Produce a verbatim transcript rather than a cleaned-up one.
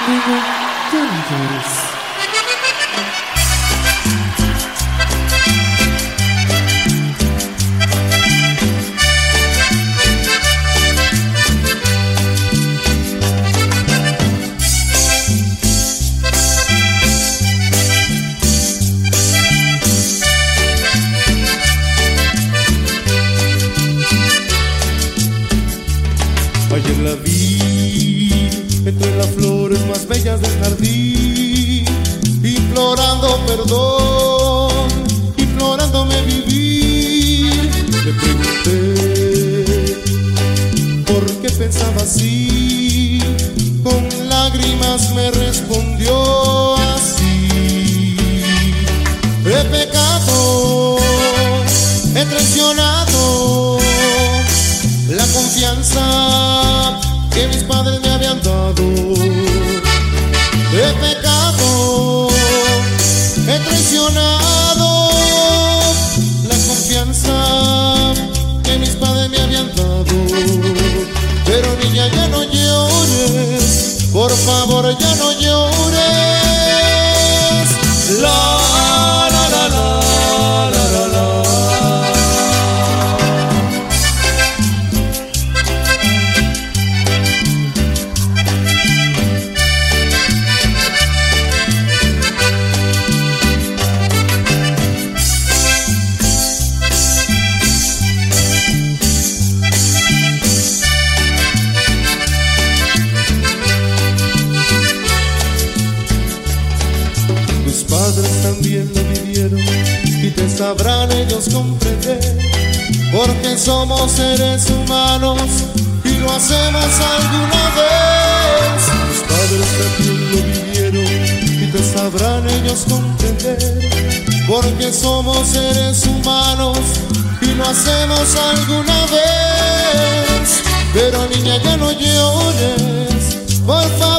Niña, ya no llores. Ayer la vi entre las flores más bellas del jardín, implorando perdón, implorándome vivir. Le pregunté por qué pensaba así, con lágrimas me respondió así: he pecado, he traicionado la confianza que mis padres me habían dado. He pecado, he traicionado la confianza que mis padres me habían dado. Pero niña, ya no llores, por favor ya no llores. La, la, la, la, la, la, la. Padres también lo vivieron y te sabrán ellos comprender, porque somos seres humanos y lo hacemos alguna vez. Tus padres también lo vivieron y te sabrán ellos comprender, porque somos seres humanos y lo hacemos alguna vez. Pero niña, ya no llores, por favor.